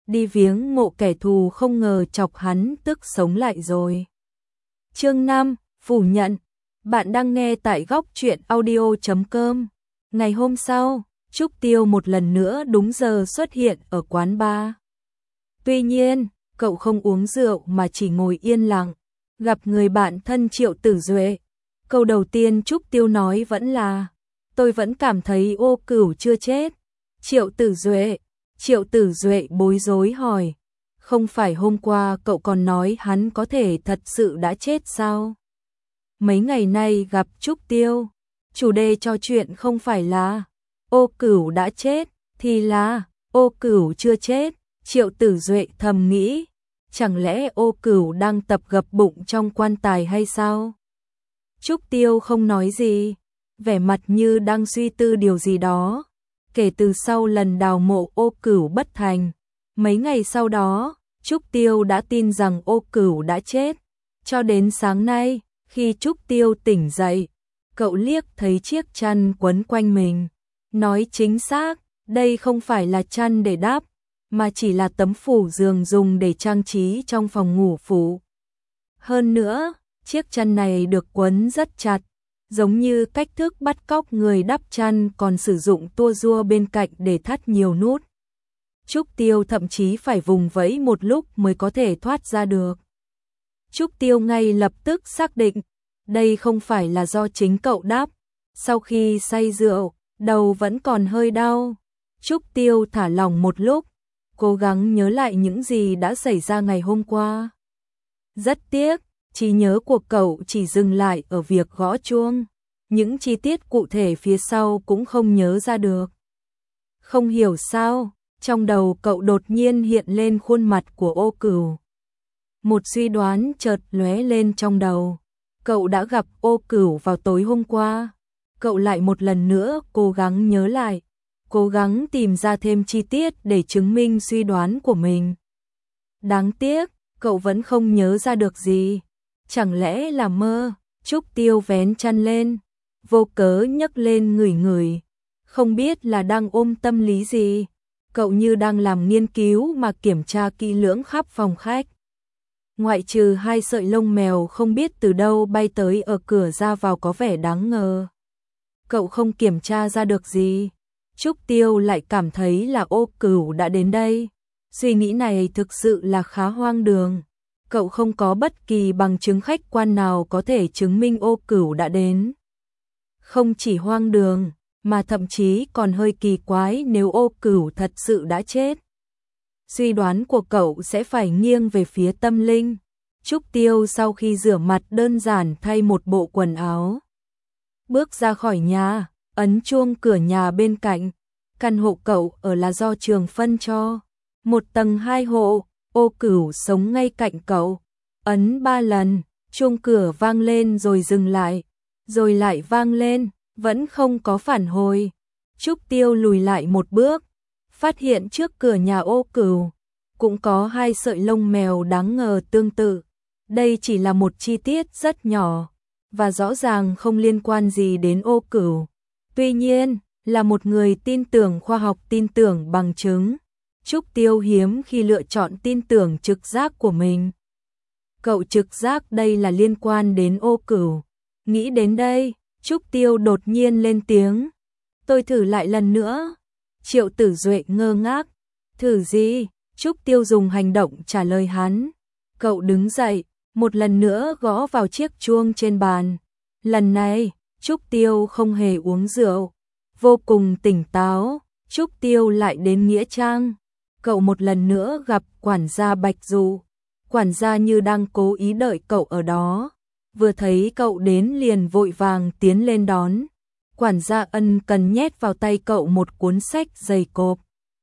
đi viếng mộ kẻ thù không ngờ chọc hắn tức sống lại rồi. Chương 5, phủ nhận. Bạn đang nghe tại góc truyện audio.com. Ngày hôm sau, Trúc Tiêu một lần nữa đúng giờ xuất hiện ở quán bar. Tuy nhiên, cậu không uống rượu mà chỉ ngồi yên lặng, gặp người bạn thân Triệu Tử Duệ. Câu đầu tiên Trúc Tiêu nói vẫn là: tôi vẫn cảm thấy Ô Cửu chưa chết. Triệu Tử Duệ bối rối hỏi: không phải hôm qua cậu còn nói hắn có thể thật sự đã chết sao? Mấy ngày nay gặp Trúc Tiêu, chủ đề trò chuyện không phải là Ô Cửu đã chết, thì là Ô Cửu chưa chết. Triệu Tử Duệ thầm nghĩ, chẳng lẽ Ô Cửu đang tập gập bụng trong quan tài hay sao? Trúc Tiêu không nói gì, vẻ mặt như đang suy tư điều gì đó. Kể từ sau lần đào mộ Ô Cửu bất thành, mấy ngày sau đó, Trúc Tiêu đã tin rằng Ô Cửu đã chết. Cho đến sáng nay, khi Trúc Tiêu tỉnh dậy, cậu liếc thấy chiếc chăn quấn quanh mình. Nói chính xác, đây không phải là chăn để đắp, mà chỉ là tấm phủ giường dùng để trang trí trong phòng ngủ phụ. Hơn nữa, chiếc chăn này được quấn rất chặt, giống như cách thức bắt cóc người đắp chăn còn sử dụng tua rua bên cạnh để thắt nhiều nút. Trúc Tiêu thậm chí phải vùng vẫy một lúc mới có thể thoát ra được. Trúc Tiêu ngay lập tức xác định, đây không phải là do chính cậu đắp. Sau khi say rượu, đầu vẫn còn hơi đau. Trúc Tiêu thả lỏng một lúc, cố gắng nhớ lại những gì đã xảy ra ngày hôm qua. Rất tiếc, trí nhớ của cậu chỉ dừng lại ở việc gõ chuông. Những chi tiết cụ thể phía sau cũng không nhớ ra được. Không hiểu sao, trong đầu cậu đột nhiên hiện lên khuôn mặt của Ô Cửu. Một suy đoán chợt lóe lên trong đầu. Cậu đã gặp Ô Cửu vào tối hôm qua. Cậu lại một lần nữa cố gắng nhớ lại, cố gắng tìm ra thêm chi tiết để chứng minh suy đoán của mình. Đáng tiếc, cậu vẫn không nhớ ra được gì. Chẳng lẽ là mơ? Trúc Tiêu vén chăn lên, vô cớ nhấc lên ngửi ngửi. Không biết là đang ôm tâm lý gì. Cậu như đang làm nghiên cứu mà kiểm tra kỹ lưỡng khắp phòng khách. Ngoại trừ hai sợi lông mèo không biết từ đâu bay tới ở cửa ra vào có vẻ đáng ngờ. Cậu không kiểm tra ra được gì. Trúc Tiêu lại cảm thấy là Ô Cửu đã đến đây. Suy nghĩ này thực sự là khá hoang đường. Cậu không có bất kỳ bằng chứng khách quan nào có thể chứng minh Ô Cửu đã đến. Không chỉ hoang đường, mà thậm chí còn hơi kỳ quái nếu Ô Cửu thật sự đã chết. Suy đoán của cậu sẽ phải nghiêng về phía tâm linh. Trúc Tiêu sau khi rửa mặt đơn giản thay một bộ quần áo, bước ra khỏi nhà, ấn chuông cửa nhà bên cạnh. Căn hộ cậu ở là do trường phân cho. 1 tầng 2 hộ, Ô Cửu sống ngay cạnh cậu. Ấn 3 lần, chuông cửa vang lên rồi dừng lại, rồi lại vang lên, vẫn không có phản hồi. Trúc Tiêu lùi lại một bước, phát hiện trước cửa nhà Ô Cửu cũng có hai sợi lông mèo đáng ngờ tương tự. Đây chỉ là một chi tiết rất nhỏ và rõ ràng không liên quan gì đến Ô Cửu. Tuy nhiên, là một người tin tưởng khoa học, tin tưởng bằng chứng, Trúc Tiêu hiếm khi lựa chọn tin tưởng trực giác của mình. Cậu trực giác đây là liên quan đến Ô Cửu. Nghĩ đến đây, Trúc Tiêu đột nhiên lên tiếng: tôi thử lại lần nữa. Triệu Tử Duệ ngơ ngác: thử gì? Trúc Tiêu dùng hành động trả lời hắn. Cậu đứng dậy, một lần nữa gõ vào chiếc chuông trên bàn. Lần này, Trúc Tiêu không hề uống rượu, vô cùng tỉnh táo. Trúc Tiêu lại đến nghĩa trang. Cậu một lần nữa gặp quản gia Bạch Dụ. Quản gia như đang cố ý đợi cậu ở đó. Vừa thấy cậu đến liền vội vàng tiến lên đón. Quản gia ân cần nhét vào tay cậu một cuốn sách dày cộp.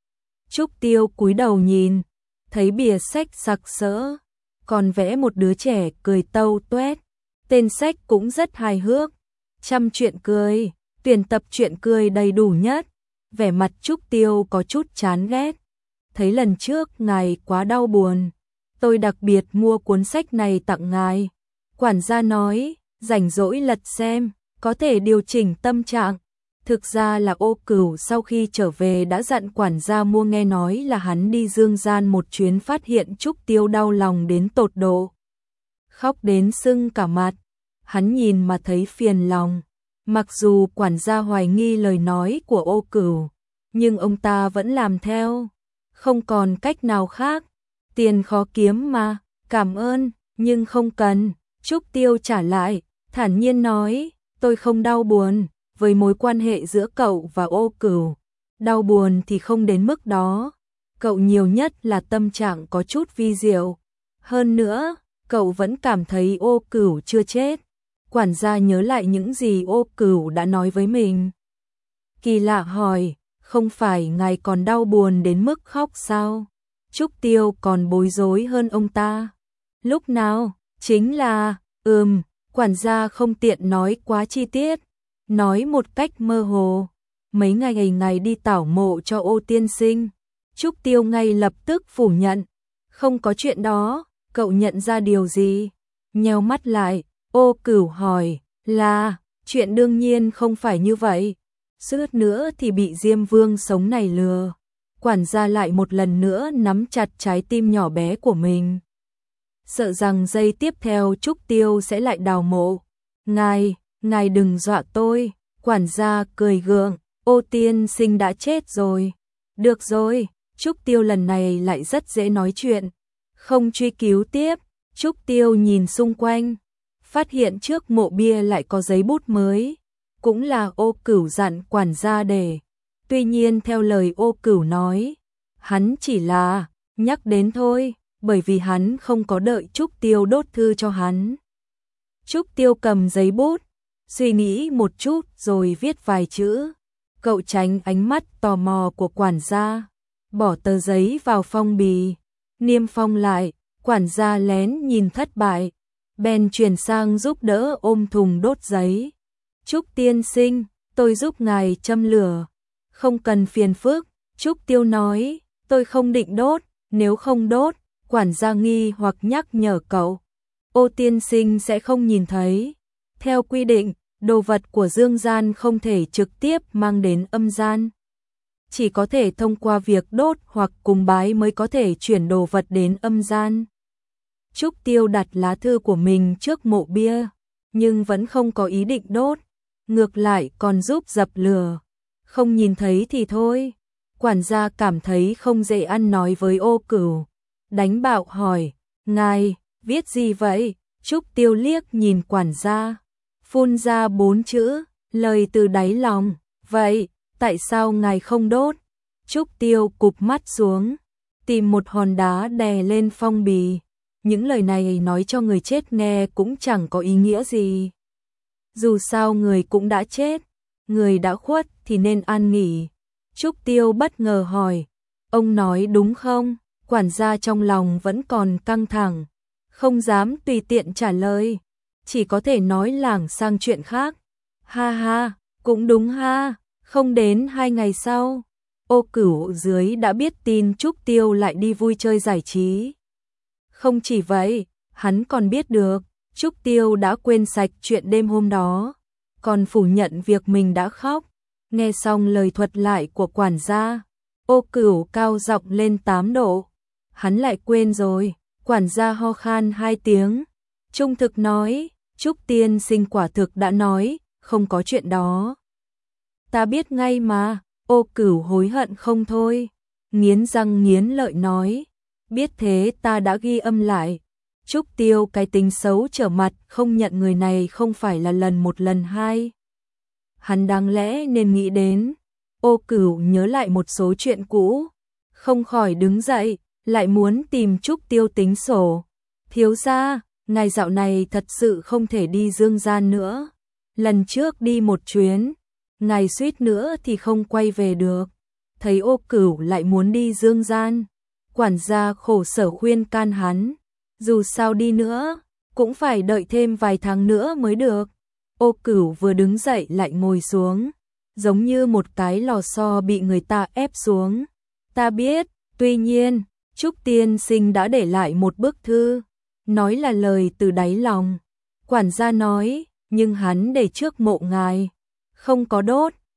Trúc Tiêu cúi đầu nhìn, thấy bìa sách sặc sỡ, còn vẽ một đứa trẻ cười tâu tuét. Tên sách cũng rất hài hước, Trăm chuyện cười, tuyển tập chuyện cười đầy đủ nhất. Vẻ mặt Trúc Tiêu có chút chán ghét. Thấy lần trước ngài quá đau buồn, tôi đặc biệt mua cuốn sách này tặng ngài. Quản gia nói, rảnh rỗi lật xem, có thể điều chỉnh tâm trạng. Thực ra là Ô Cửu sau khi trở về đã dặn quản gia mua, nghe nói là hắn đi dương gian một chuyến phát hiện Trúc Tiêu đau lòng đến tột độ. Khóc đến sưng cả mặt, hắn nhìn mà thấy phiền lòng. Mặc dù quản gia hoài nghi lời nói của Ô Cửu, nhưng ông ta vẫn làm theo, không còn cách nào khác. Tiền khó kiếm mà, cảm ơn, nhưng không cần. Trúc Tiêu trả lại, thản nhiên nói, tôi không đau buồn với mối quan hệ giữa cậu và Ô Cửu. Đau buồn thì không đến mức đó, cậu nhiều nhất là tâm trạng có chút vi diệu. Hơn nữa, cậu vẫn cảm thấy Ô Cửu chưa chết. Quản gia nhớ lại những gì Ô Cửu đã nói với mình. Kỳ lạ hỏi, không phải ngài còn đau buồn đến mức khóc sao? Trúc Tiêu còn bối rối hơn ông ta. Lúc nào? Chính là, quản gia không tiện nói quá chi tiết, nói một cách mơ hồ. Mấy ngày đi tảo mộ cho Ô tiên sinh. Trúc Tiêu ngay lập tức phủ nhận. Không có chuyện đó, cậu nhận ra điều gì? Nheo mắt lại, Ô Cửu hỏi, là, chuyện đương nhiên không phải như vậy. Suýt nữa thì bị Diêm Vương sống này lừa. Quản gia lại một lần nữa nắm chặt trái tim nhỏ bé của mình. Sợ rằng giây tiếp theo Trúc Tiêu sẽ lại đào mộ. Ngài đừng dọa tôi. Quản gia cười gượng, Ô tiên sinh đã chết rồi. Được rồi, Trúc Tiêu lần này lại rất dễ nói chuyện. Không truy cứu tiếp, Trúc Tiêu nhìn xung quanh, phát hiện trước mộ bia lại có giấy bút mới. Cũng là Ô Cửu dặn quản gia để. Tuy nhiên theo lời Ô Cửu nói, hắn chỉ là nhắc đến thôi, bởi vì hắn không có đợi Trúc Tiêu đốt thư cho hắn. Trúc Tiêu cầm giấy bút, suy nghĩ một chút rồi viết vài chữ. Cậu tránh ánh mắt tò mò của quản gia, bỏ tờ giấy vào phong bì, niêm phong lại. Quản gia lén nhìn thất bại, bèn chuyển sang giúp đỡ ôm thùng đốt giấy. Trúc tiên sinh, tôi giúp ngài châm lửa. Không cần phiền phức, Trúc Tiêu nói, tôi không định đốt, nếu không đốt, quản gia nghi hoặc nhắc nhở cậu. Ô tiên sinh sẽ không nhìn thấy. Theo quy định, đồ vật của dương gian không thể trực tiếp mang đến âm gian. Chỉ có thể thông qua việc đốt hoặc cúng bái mới có thể chuyển đồ vật đến âm gian. Trúc Tiêu đặt lá thư của mình trước mộ bia, nhưng vẫn không có ý định đốt. Ngược lại còn giúp dập lửa. Không nhìn thấy thì thôi. Quản gia cảm thấy không dễ ăn nói với Ô Cửu. Đánh bạo hỏi, ngài, viết gì vậy? Trúc Tiêu liếc nhìn quản gia, phun ra 4 chữ, lời từ đáy lòng. Vậy, tại sao ngài không đốt? Trúc Tiêu cụp mắt xuống, tìm một hòn đá đè lên phong bì. Những lời này nói cho người chết nghe cũng chẳng có ý nghĩa gì. Dù sao người cũng đã chết, người đã khuất thì nên an nghỉ. Trúc Tiêu bất ngờ hỏi, ông nói đúng không? Quản gia trong lòng vẫn còn căng thẳng, không dám tùy tiện trả lời, chỉ có thể nói lảng sang chuyện khác. Ha ha, cũng đúng ha. Không đến 2 ngày sau, Ô Cửu dưới đã biết tin Trúc Tiêu lại đi vui chơi giải trí. Không chỉ vậy, hắn còn biết được Trúc Tiêu đã quên sạch chuyện đêm hôm đó, còn phủ nhận việc mình đã khóc. Nghe xong lời thuật lại của quản gia, Ô Cửu cao giọng lên 8 độ. Hắn lại quên rồi. Quản gia ho khan 2 tiếng, trung thực nói, Trúc tiên sinh quả thực đã nói, không có chuyện đó. Ta biết ngay mà. Ô Cửu hối hận không thôi, nghiến răng nghiến lợi nói, biết thế ta đã ghi âm lại. Trúc Tiêu cái tính xấu trở mặt không nhận người này không phải là lần 1 lần 2. Hắn đáng lẽ nên nghĩ đến. Ô Cửu nhớ lại một số chuyện cũ, không khỏi đứng dậy, lại muốn tìm Trúc Tiêu tính sổ. Thiếu gia, ngài dạo này thật sự không thể đi dương gian nữa. Lần trước đi một chuyến, ngài suýt nữa thì không quay về được. Thấy Ô Cửu lại muốn đi dương gian, quản gia khổ sở khuyên can hắn. Dù sao đi nữa, cũng phải đợi thêm vài tháng nữa mới được. Ô Cửu vừa đứng dậy lại ngồi xuống, giống như một cái lò xo bị người ta ép xuống. Ta biết, tuy nhiên, Trúc tiên sinh đã để lại một bức thư, nói là lời từ đáy lòng. Quản gia nói, nhưng hắn để trước mộ ngài, không có đốt,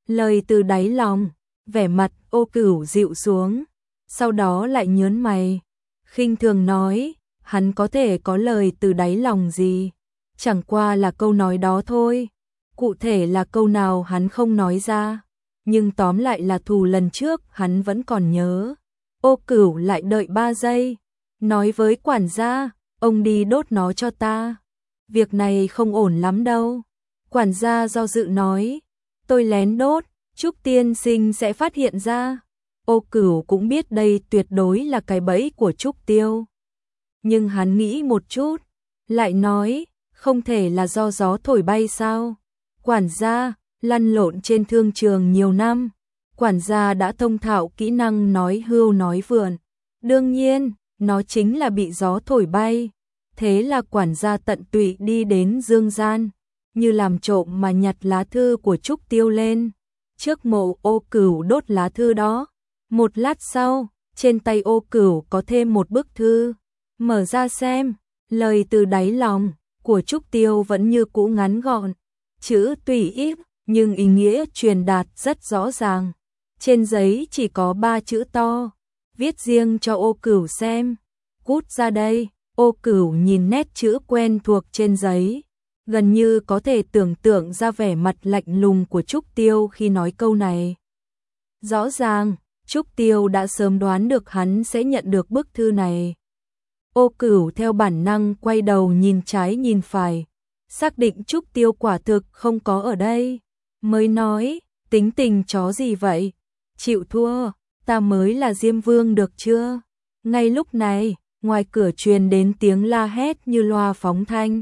lời từ đáy lòng, vẻ mặt Ô Cửu dịu xuống, sau đó lại nhớn mày, khinh thường nói, hắn có thể có lời từ đáy lòng gì, chẳng qua là câu nói đó thôi, cụ thể là câu nào hắn không nói ra, nhưng tóm lại là thù lần trước hắn vẫn còn nhớ. Ô Cửu lại đợi 3 giây, nói với quản gia, ông đi đốt nó cho ta, việc này không ổn lắm đâu. Quản gia do dự nói, tôi lén đốt, Trúc tiên sinh sẽ phát hiện ra. Ô Cửu cũng biết đây tuyệt đối là cái bẫy của Trúc Tiêu. Nhưng hắn nghĩ một chút, lại nói, không thể là do gió thổi bay sao? Quản gia, lăn lộn trên thương trường nhiều năm, quản gia đã thông thạo kỹ năng nói hưu nói vượn. Đương nhiên, nó chính là bị gió thổi bay. Thế là quản gia tận tụy đi đến dương gian, như làm trộm mà nhặt lá thư của Trúc Tiêu lên. Trước mộ Ô Cửu đốt lá thư đó. Một lát sau, trên tay Ô Cửu có thêm một bức thư. Mở ra xem, lời từ đáy lòng của Trúc Tiêu vẫn như cũ ngắn gọn. Chữ tùy ít, nhưng ý nghĩa truyền đạt rất rõ ràng. Trên giấy chỉ có 3 chữ to, viết riêng cho Ô Cửu xem. Cút ra đây, Ô Cửu nhìn nét chữ quen thuộc trên giấy, gần như có thể tưởng tượng ra vẻ mặt lạnh lùng của Trúc Tiêu khi nói câu này. Rõ ràng, Trúc Tiêu đã sớm đoán được hắn sẽ nhận được bức thư này. Ô Cửu theo bản năng quay đầu nhìn trái nhìn phải, xác định Trúc Tiêu quả thực không có ở đây, mới nói, tính tình chó gì vậy? Chịu thua, ta mới là Diêm Vương được chưa? Ngay lúc này, ngoài cửa truyền đến tiếng la hét như loa phóng thanh.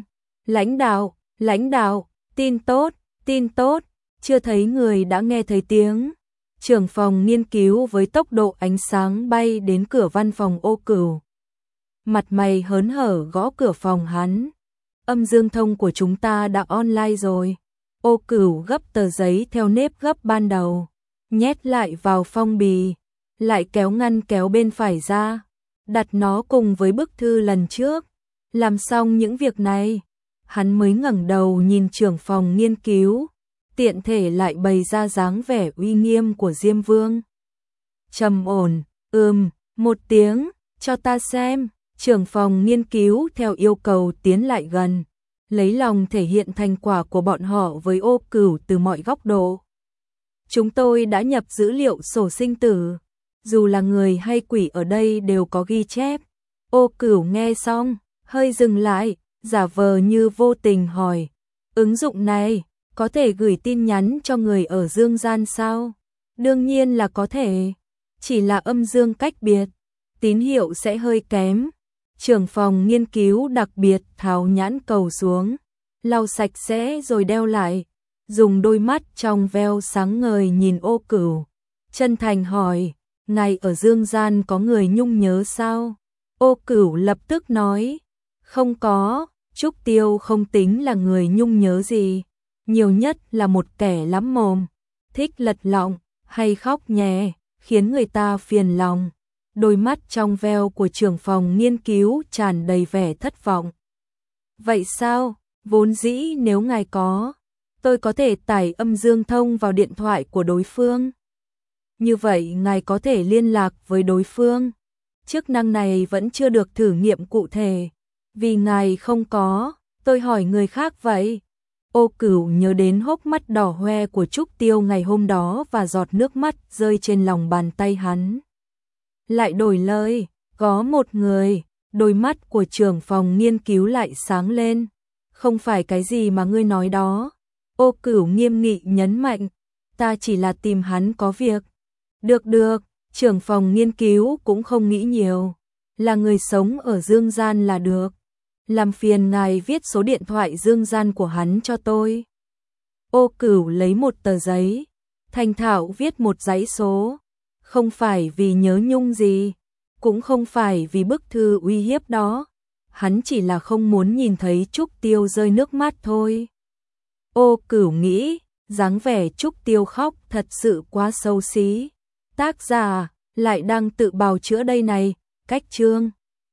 Lãnh đạo, tin tốt, chưa thấy người đã nghe thấy tiếng. Trưởng phòng nghiên cứu với tốc độ ánh sáng bay đến cửa văn phòng Ô Cửu. Mặt mày hớn hở gõ cửa phòng hắn. Âm dương thông của chúng ta đã online rồi. Ô Cửu gấp tờ giấy theo nếp gấp ban đầu, nhét lại vào phong bì, lại kéo ngăn kéo bên phải ra, đặt nó cùng với bức thư lần trước. Làm xong những việc này, hắn mới ngẩng đầu nhìn trưởng phòng nghiên cứu, tiện thể lại bày ra dáng vẻ uy nghiêm của Diêm Vương. Trầm ổn, một tiếng, cho ta xem. Trưởng phòng nghiên cứu theo yêu cầu tiến lại gần, lấy lòng thể hiện thành quả của bọn họ với Ô Cửu từ mọi góc độ. Chúng tôi đã nhập dữ liệu sổ sinh tử, dù là người hay quỷ ở đây đều có ghi chép. Ô Cửu nghe xong, hơi dừng lại, giả vờ như vô tình hỏi, ứng dụng này có thể gửi tin nhắn cho người ở dương gian sao? Đương nhiên là có thể, chỉ là âm dương cách biệt, tín hiệu sẽ hơi kém. Trưởng phòng nghiên cứu đặc biệt tháo nhãn cầu xuống, lau sạch sẽ rồi đeo lại, dùng đôi mắt trong veo sáng ngời nhìn Ô Cửu, chân thành hỏi, ngài ở dương gian có người nhung nhớ sao? Ô Cửu lập tức nói, không có, Trúc Tiêu không tính là người nhung nhớ gì, nhiều nhất là một kẻ lắm mồm, thích lật lọng, hay khóc nhè, khiến người ta phiền lòng. Đôi mắt trong veo của trưởng phòng nghiên cứu tràn đầy vẻ thất vọng. Vậy sao? Vốn dĩ nếu ngài có, tôi có thể tải âm dương thông vào điện thoại của đối phương. Như vậy ngài có thể liên lạc với đối phương. Chức năng này vẫn chưa được thử nghiệm cụ thể. Vì ngài không có, tôi hỏi người khác vậy. Ô Cửu nhớ đến hốc mắt đỏ hoe của Trúc Tiêu ngày hôm đó và giọt nước mắt rơi trên lòng bàn tay hắn. Lại đổi lời, có một người, đôi mắt của trưởng phòng nghiên cứu lại sáng lên. Không phải cái gì mà ngươi nói đó. Ô Cửu nghiêm nghị nhấn mạnh, ta chỉ là tìm hắn có việc. Được, trưởng phòng nghiên cứu cũng không nghĩ nhiều. Là người sống ở dương gian là được. Làm phiền ngài viết số điện thoại dương gian của hắn cho tôi. Ô Cửu lấy một tờ giấy, thành thạo viết một dãy số. Không phải vì nhớ nhung gì, cũng không phải vì bức thư uy hiếp đó, hắn chỉ là không muốn nhìn thấy Trúc Tiêu rơi nước mắt thôi. Ô Cửu nghĩ, dáng vẻ Trúc Tiêu khóc thật sự quá xấu xí. Tác giả lại đang tự bào chữa đây này, cách chương